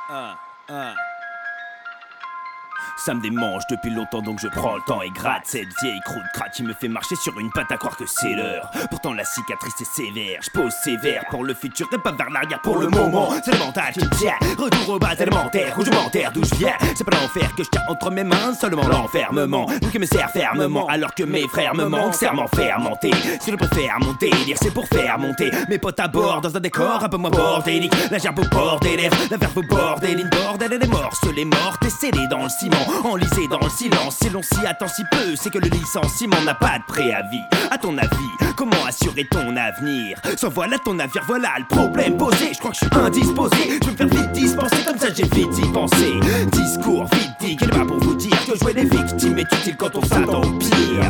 Ça me démange depuis longtemps donc je prends le temps et gratte cette vieille croûte crate qui me fait marcher sur une patte à croire que c'est l'heure. Pourtant la cicatrice est sévère, je pose sévère pour le futur et pas vers l'arrière pour le moment. C'est le mental qui me tient, retour aux bases élémentaires, rudimentaires d'où je viens. C'est pas l'enfer que je tiens entre mes mains, seulement l'enfermement. Lui qui me sert fermement alors que mes frères me manquent, serment fermenté. Si je préfère monter, dire c'est pour faire monter mes potes à bord dans un décor un peu moins bordélique. La gerbe au bord des lèvres, la verve au bord des lignes bordel et les morses, les mortes et scellées dans le ciment. Enlisé dans le silence, si l'on s'y attend si peu, c'est que le licenciement n'a pas de préavis. À ton avis, comment assurer ton avenir? Sans voilà ton navire, voilà le problème posé. Je crois que je suis indisposé, je vais me faire vite dispenser, comme ça j'ai vite y pensé. Discours vite dit, quel est pas pour vous dire que jouer les victimes est utile quand on s'attend au pire.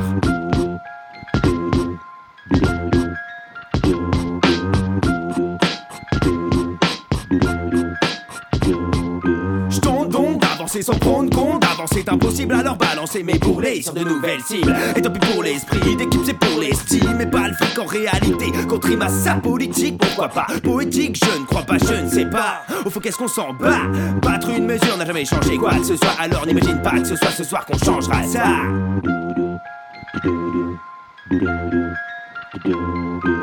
Sans prendre compte d'avancer, c'est impossible alors balancer mes bourrelets sur de nouvelles cibles. Et tant pis pour l'esprit d'équipe, c'est pour l'estime et pas le fric en réalité. Contre rime à sa politique, pourquoi pas poétique, je ne crois pas, je ne sais pas. Au fond qu'est-ce qu'on s'en bat? Battre une mesure n'a jamais changé quoi que ce soit. Alors n'imagine pas que ce soit ce soir qu'on changera ça.